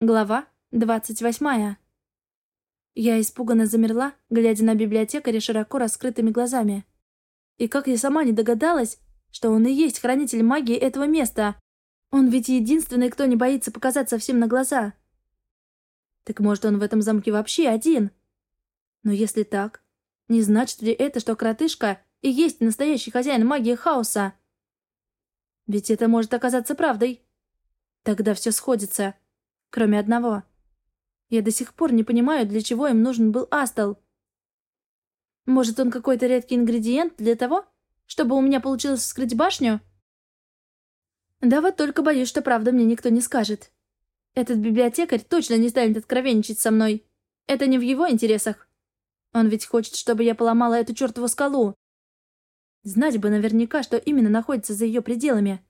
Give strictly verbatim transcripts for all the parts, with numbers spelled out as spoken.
Глава двадцать восьмая. Я испуганно замерла, глядя на библиотекаря широко раскрытыми глазами. И как я сама не догадалась, что он и есть хранитель магии этого места. Он ведь единственный, кто не боится показаться всем на глаза. Так может, он в этом замке вообще один? Но если так, не значит ли это, что коротышка и есть настоящий хозяин магии хаоса? Ведь это может оказаться правдой. Тогда все сходится. Кроме одного. Я до сих пор не понимаю, для чего им нужен был астал. Может, он какой-то редкий ингредиент для того, чтобы у меня получилось вскрыть башню? Да вот только боюсь, что правда мне никто не скажет. Этот библиотекарь точно не станет откровенничать со мной. Это не в его интересах. Он ведь хочет, чтобы я поломала эту чертову скалу. Знать бы наверняка, что именно находится за ее пределами.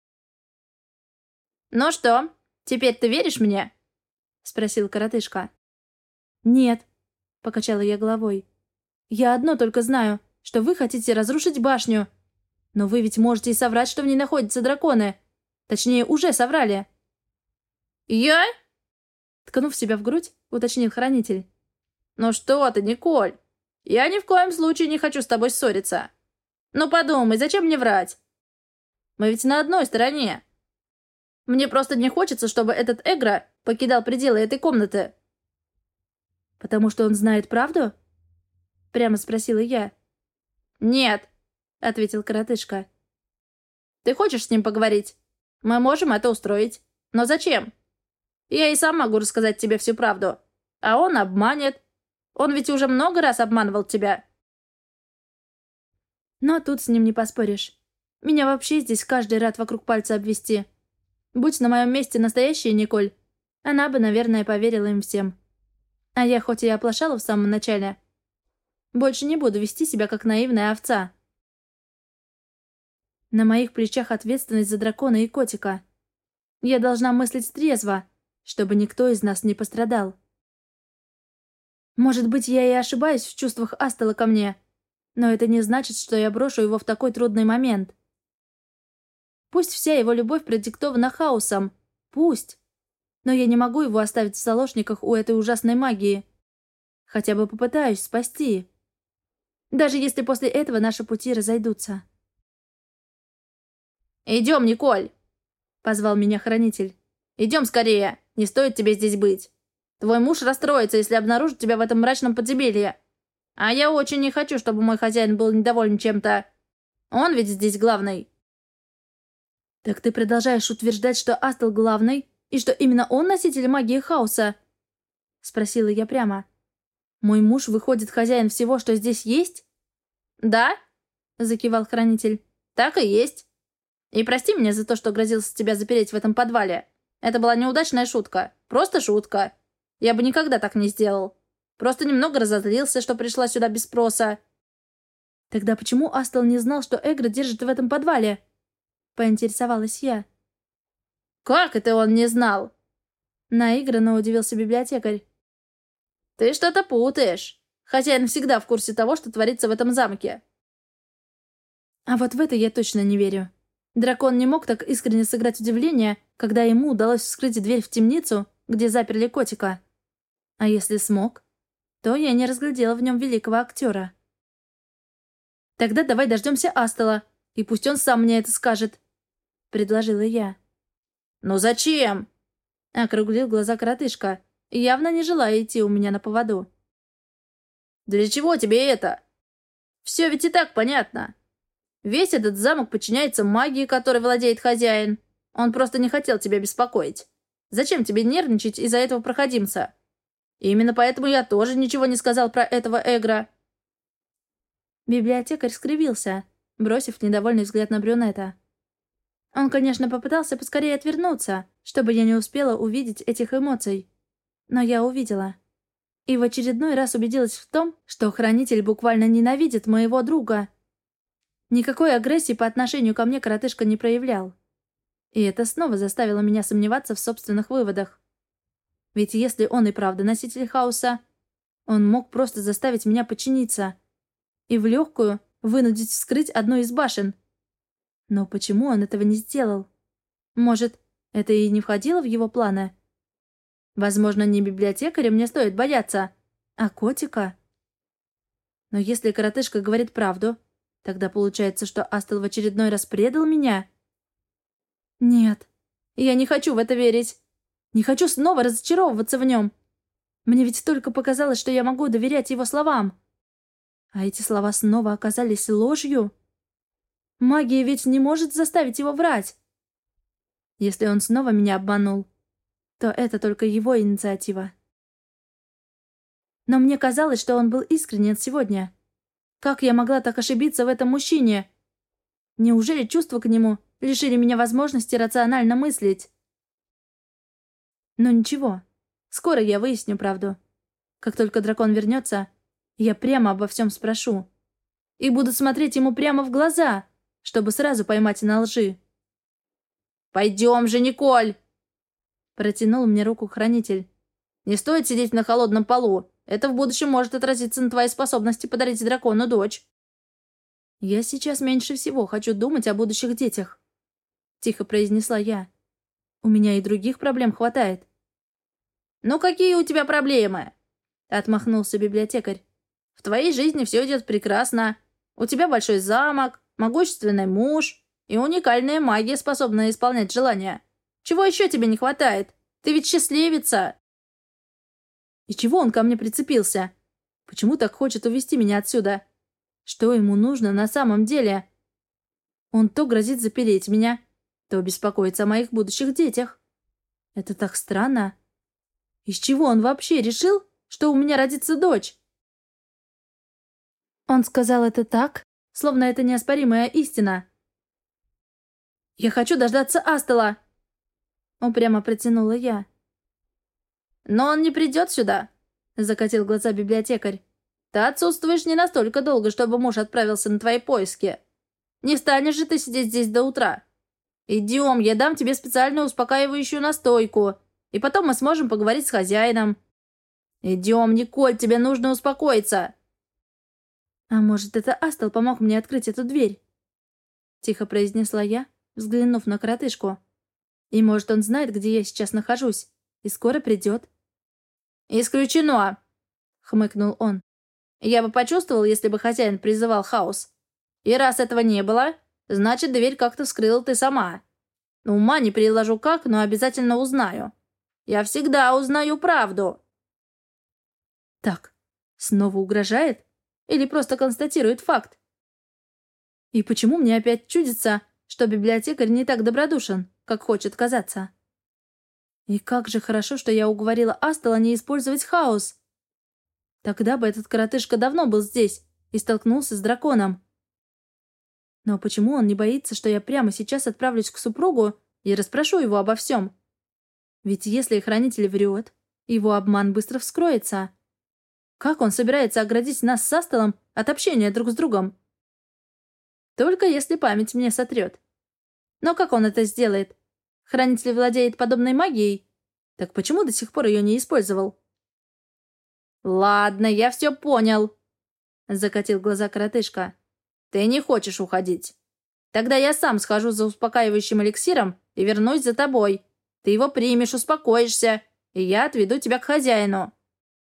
«Ну что, теперь ты веришь мне?» — спросил коротышка. «Нет», — покачала я головой. «Я одно только знаю, что вы хотите разрушить башню. Но вы ведь можете и соврать, что в ней находятся драконы. Точнее, уже соврали». «Я?» — ткнув себя в грудь, уточнил хранитель. «Ну что ты, Николь? Я ни в коем случае не хочу с тобой ссориться. Ну подумай, зачем мне врать? Мы ведь на одной стороне. Мне просто не хочется, чтобы этот Эгра покидал пределы этой комнаты». «Потому что он знает правду?» — прямо спросила я. «Нет», — ответил коротышка. «Ты хочешь с ним поговорить? Мы можем это устроить. Но зачем? Я и сам могу рассказать тебе всю правду. А он обманет. Он ведь уже много раз обманывал тебя». Но тут с ним не поспоришь. Меня вообще здесь каждый рад вокруг пальца обвести. Будь на моем месте настоящая Николь, она бы, наверное, поверила им всем. А я хоть и оплошала в самом начале, больше не буду вести себя как наивная овца. На моих плечах ответственность за дракона и котика. Я должна мыслить трезво, чтобы никто из нас не пострадал. Может быть, я и ошибаюсь в чувствах Астала ко мне, но это не значит, что я брошу его в такой трудный момент. Пусть вся его любовь продиктована хаосом. Пусть. Но я не могу его оставить в заложниках у этой ужасной магии. Хотя бы попытаюсь спасти. Даже если после этого наши пути разойдутся. «Идем, Николь!» — позвал меня хранитель. «Идем скорее, не стоит тебе здесь быть. Твой муж расстроится, если обнаружит тебя в этом мрачном подземелье. А я очень не хочу, чтобы мой хозяин был недоволен чем-то. Он ведь здесь главный». «Так ты продолжаешь утверждать, что Астал главный, и что именно он носитель магии хаоса?» — спросила я прямо. «Мой муж, выходит, хозяин всего, что здесь есть?» «Да?» — закивал хранитель. «Так и есть. И прости меня за то, что грозился тебя запереть в этом подвале. Это была неудачная шутка. Просто шутка. Я бы никогда так не сделал. Просто немного разозлился, что пришла сюда без спроса». «Тогда почему Астал не знал, что Эгра держит в этом подвале?» — поинтересовалась я. «Как это он не знал?» Наигранно удивился библиотекарь. «Ты что-то путаешь. Хозяин всегда в курсе того, что творится в этом замке». А вот в это я точно не верю. Дракон не мог так искренне сыграть удивление, когда ему удалось вскрыть дверь в темницу, где заперли котика. А если смог, то я не разглядела в нем великого актера. «Тогда давай дождемся Астала, и пусть он сам мне это скажет», — предложила я. «Ну зачем?» — округлил глаза коротышка, явно не желая идти у меня на поводу. «Для чего тебе это? Все ведь и так понятно. Весь этот замок подчиняется магии, которой владеет хозяин. Он просто не хотел тебя беспокоить. Зачем тебе нервничать из-за этого проходимца? И именно поэтому я тоже ничего не сказал про этого Эгра». Библиотекарь скривился, бросив недовольный взгляд на брюнета. Он, конечно, попытался поскорее отвернуться, чтобы я не успела увидеть этих эмоций. Но я увидела. И в очередной раз убедилась в том, что хранитель буквально ненавидит моего друга. Никакой агрессии по отношению ко мне коротышка не проявлял. И это снова заставило меня сомневаться в собственных выводах. Ведь если он и правда носитель хаоса, он мог просто заставить меня подчиниться и в легкую вынудить вскрыть одну из башен. Но почему он этого не сделал? Может, это и не входило в его планы? Возможно, не библиотекаря мне стоит бояться, а котика. Но если коротышка говорит правду, тогда получается, что Астел в очередной раз предал меня? Нет, я не хочу в это верить. Не хочу снова разочаровываться в нем. Мне ведь только показалось, что я могу доверять его словам. А эти слова снова оказались ложью. Магия ведь не может заставить его врать. Если он снова меня обманул, то это только его инициатива. Но мне казалось, что он был искренен сегодня. Как я могла так ошибиться в этом мужчине? Неужели чувства к нему лишили меня возможности рационально мыслить? Но ничего, скоро я выясню правду. Как только дракон вернется, я прямо обо всем спрошу. И буду смотреть ему прямо в глаза, чтобы сразу поймать на лжи. «Пойдем же, Николь!» Протянул мне руку хранитель. «Не стоит сидеть на холодном полу. Это в будущем может отразиться на твоей способности подарить дракону дочь». «Я сейчас меньше всего хочу думать о будущих детях», — тихо произнесла я. «У меня и других проблем хватает». «Ну какие у тебя проблемы?» — отмахнулся библиотекарь. «В твоей жизни все идет прекрасно. У тебя большой замок, могущественный муж и уникальная магия, способная исполнять желания. Чего еще тебе не хватает? Ты ведь счастливица!» «И чего он ко мне прицепился? Почему так хочет увести меня отсюда? Что ему нужно на самом деле? Он то грозит запереть меня, то беспокоится о моих будущих детях. Это так странно. Из чего он вообще решил, что у меня родится дочь?» Он сказал это так, словно это неоспоримая истина. «Я хочу дождаться Астела!» Упрямо протянула я. «Но он не придет сюда», — закатил глаза библиотекарь. «Ты отсутствуешь не настолько долго, чтобы муж отправился на твои поиски. Не станешь же ты сидеть здесь до утра. Идем, я дам тебе специальную успокаивающую настойку, и потом мы сможем поговорить с хозяином. Идем, Николь, тебе нужно успокоиться». «А может, это Астел помог мне открыть эту дверь?» Тихо произнесла я, взглянув на коротышку. «И может, он знает, где я сейчас нахожусь, и скоро придет». «Исключено!» — хмыкнул он. «Я бы почувствовал, если бы хозяин призывал хаос. И раз этого не было, значит, дверь как-то вскрыла ты сама. Ума не приложу как, но обязательно узнаю. Я всегда узнаю правду». Так, снова угрожает? Или просто констатирует факт? И почему мне опять чудится, что библиотекарь не так добродушен, как хочет казаться? И как же хорошо, что я уговорила Астела не использовать хаос. Тогда бы этот коротышка давно был здесь и столкнулся с драконом. Но почему он не боится, что я прямо сейчас отправлюсь к супругу и расспрошу его обо всем? Ведь если хранитель врет, его обман быстро вскроется. Как он собирается оградить нас с Астелом от общения друг с другом? Только если память мне сотрет. Но как он это сделает? Хранитель владеет подобной магией? Так почему до сих пор ее не использовал? «Ладно, я все понял», — закатил глаза коротышка. «Ты не хочешь уходить. Тогда я сам схожу за успокаивающим эликсиром и вернусь за тобой. Ты его примешь, успокоишься, и я отведу тебя к хозяину».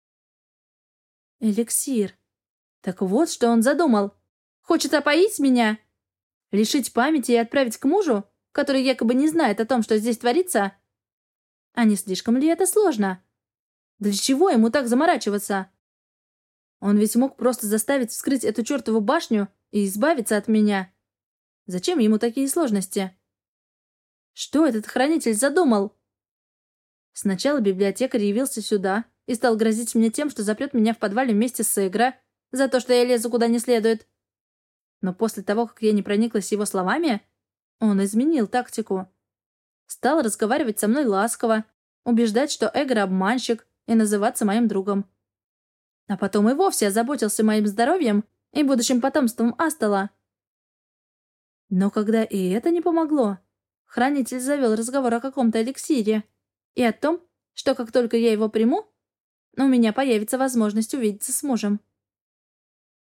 Эликсир. Так вот, что он задумал. Хочет опоить меня? Лишить памяти и отправить к мужу, который якобы не знает о том, что здесь творится? А не слишком ли это сложно? Для чего ему так заморачиваться? Он ведь мог просто заставить вскрыть эту чертову башню и избавиться от меня. Зачем ему такие сложности? Что этот хранитель задумал? Сначала библиотекарь явился сюда и стал грозить мне тем, что запрет меня в подвале вместе с Эгро за то, что я лезу куда не следует. Но после того, как я не прониклась его словами, он изменил тактику. Стал разговаривать со мной ласково, убеждать, что Эгро обманщик, и называться моим другом. А потом и вовсе озаботился моим здоровьем и будущим потомством Астела. Но когда и это не помогло, хранитель завел разговор о каком-то эликсире и о том, что как только я его приму, у меня появится возможность увидеться с мужем.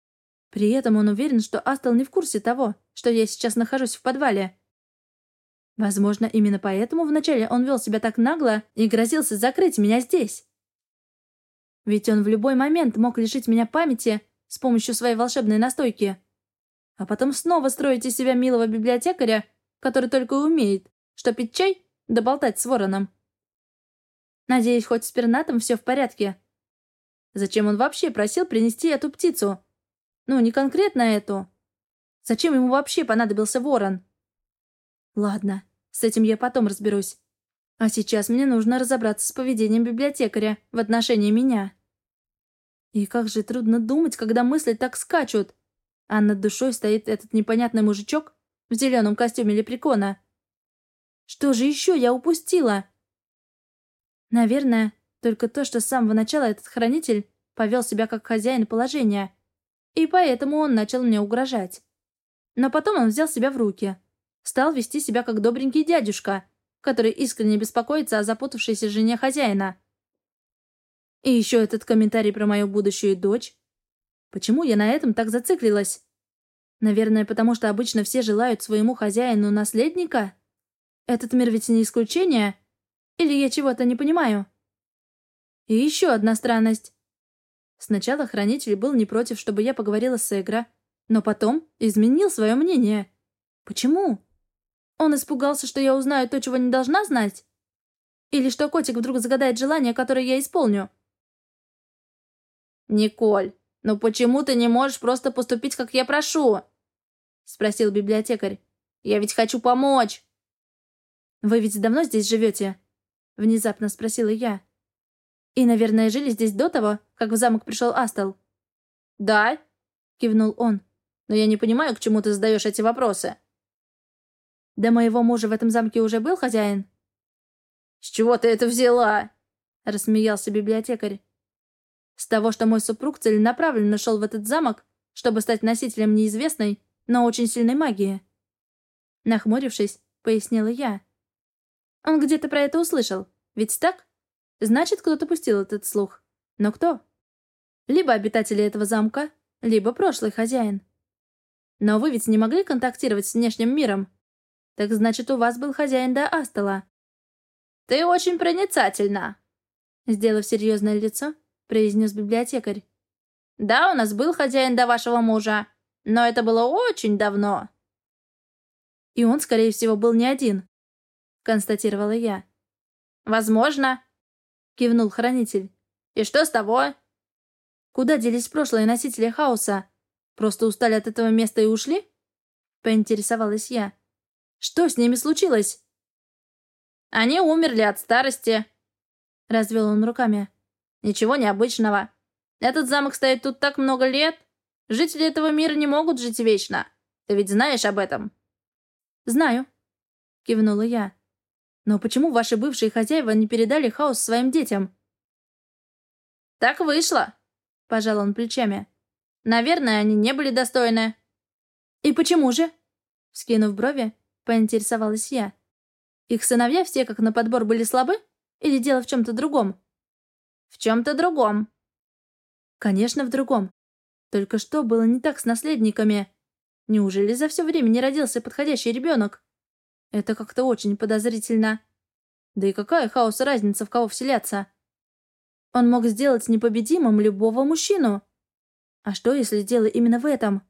При этом он уверен, что Астел не в курсе того, что я сейчас нахожусь в подвале. Возможно, именно поэтому вначале он вел себя так нагло и грозился закрыть меня здесь. Ведь он в любой момент мог лишить меня памяти с помощью своей волшебной настойки, а потом снова строить из себя милого библиотекаря, который только и умеет, что пить чай да болтать с вороном. Надеюсь, хоть с пернатом все в порядке. Зачем он вообще просил принести эту птицу? Ну, не конкретно эту. Зачем ему вообще понадобился ворон? Ладно, с этим я потом разберусь. А сейчас мне нужно разобраться с поведением библиотекаря в отношении меня. И как же трудно думать, когда мысли так скачут, а над душой стоит этот непонятный мужичок в зеленом костюме лепрекона. Что же еще я упустила? Наверное, только то, что с самого начала этот хранитель повел себя как хозяин положения, и поэтому он начал мне угрожать. Но потом он взял себя в руки, стал вести себя как добренький дядюшка, который искренне беспокоится о запутавшейся жене хозяина. И еще этот комментарий про мою будущую дочь. Почему я на этом так зациклилась? Наверное, потому что обычно все желают своему хозяину наследника? Этот мир ведь не исключение? Или я чего-то не понимаю? И еще одна странность. Сначала хранитель был не против, чтобы я поговорила с Эгра, но потом изменил свое мнение. Почему? Он испугался, что я узнаю то, чего не должна знать? Или что котик вдруг загадает желание, которое я исполню? «Николь, ну почему ты не можешь просто поступить, как я прошу?» — спросил библиотекарь. «Я ведь хочу помочь». «Вы ведь давно здесь живете?» — внезапно спросила я. «И, наверное, жили здесь до того, как в замок пришел Астал?» «Да», — кивнул он. «Но я не понимаю, к чему ты задаешь эти вопросы». «До моего мужа в этом замке уже был хозяин?» «С чего ты это взяла?» — рассмеялся библиотекарь. «С того, что мой супруг целенаправленно шел в этот замок, чтобы стать носителем неизвестной, но очень сильной магии». Нахмурившись, пояснила я. «Он где-то про это услышал, ведь так? Значит, кто-то пустил этот слух. Но кто? Либо обитатели этого замка, либо прошлый хозяин. Но вы ведь не могли контактировать с внешним миром. Так значит, у вас был хозяин до Астала». «Ты очень проницательна», — сделав серьезное лицо, произнес библиотекарь. «Да, у нас был хозяин до вашего мужа, но это было очень давно». «И он, скорее всего, был не один», — констатировала я. «Возможно», — кивнул хранитель. «И что с того?» «Куда делись прошлые носители хаоса? Просто устали от этого места и ушли?» — поинтересовалась я. «Что с ними случилось?» «Они умерли от старости», — развел он руками. «Ничего необычного. Этот замок стоит тут так много лет. Жители этого мира не могут жить вечно. Ты ведь знаешь об этом?» «Знаю», — кивнула я. «Но почему ваши бывшие хозяева не передали хаос своим детям?» «Так вышло», — пожал он плечами. «Наверное, они не были достойны». «И почему же?» — вскинув брови, поинтересовалась я. «Их сыновья все как на подбор были слабы? Или дело в чем-то другом?» «В чем-то другом». «Конечно, в другом. Только что было не так с наследниками? Неужели за все время не родился подходящий ребенок? Это как-то очень подозрительно. Да и какая хаоса разница, в кого вселяться? Он мог сделать непобедимым любого мужчину. А что, если дело именно в этом?»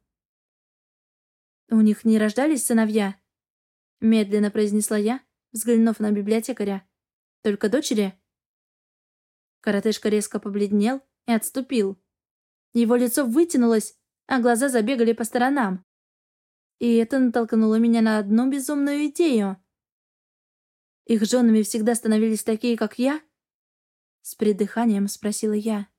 «У них не рождались сыновья?» Медленно произнесла я, взглянув на библиотекаря. «Только дочери?» Коротышка резко побледнел и отступил. Его лицо вытянулось, а глаза забегали по сторонам. И это натолкнуло меня на одну безумную идею. «Их женами всегда становились такие, как я?» С придыханием спросила я.